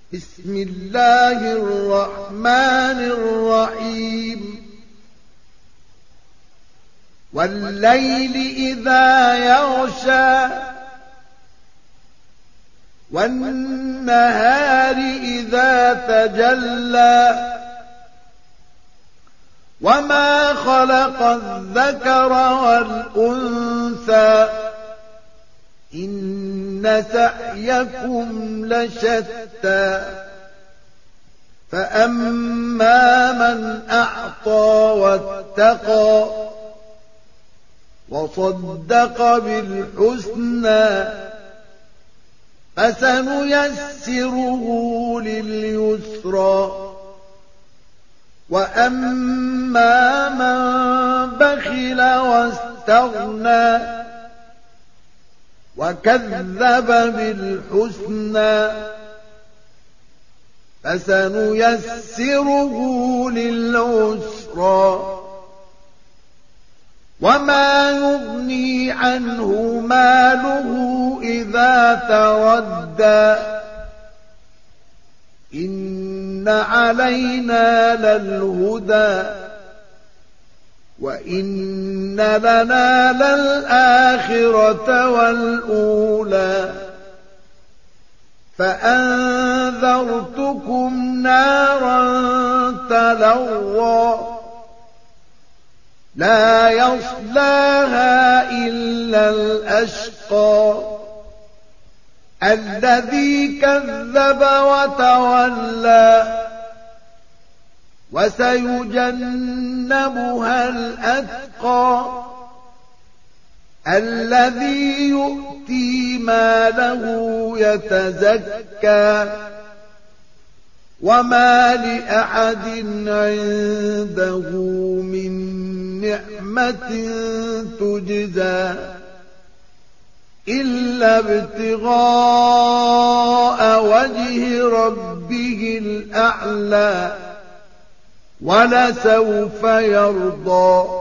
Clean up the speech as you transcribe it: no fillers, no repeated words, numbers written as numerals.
بسم الله الرحمن الرحيم والليل إذا يغشى والنهار إذا تجلى وما خلق الذكر والأنثى إن سعيكم لشتى فأما من أعطى واتقى وصدق بالحسنى فسنيسره لليسرى وأما من بخل واستغنى وكذب بالحسنى فسنيسره للعسرى وما يغني عنه ماله إذا تردى إن علينا للهدى وإن لنا للآخرة والأولى فأنذرتكم نارا تلظى لا يصلاها إلا الأشقى الذي كذب وتولى وسيجنبها الأتقى الذي يؤتي ماله يتزكى وما لأحد عنده من نعمة تجزى إلا ابتغاء وجه ربه الأعلى ولسوف يرضى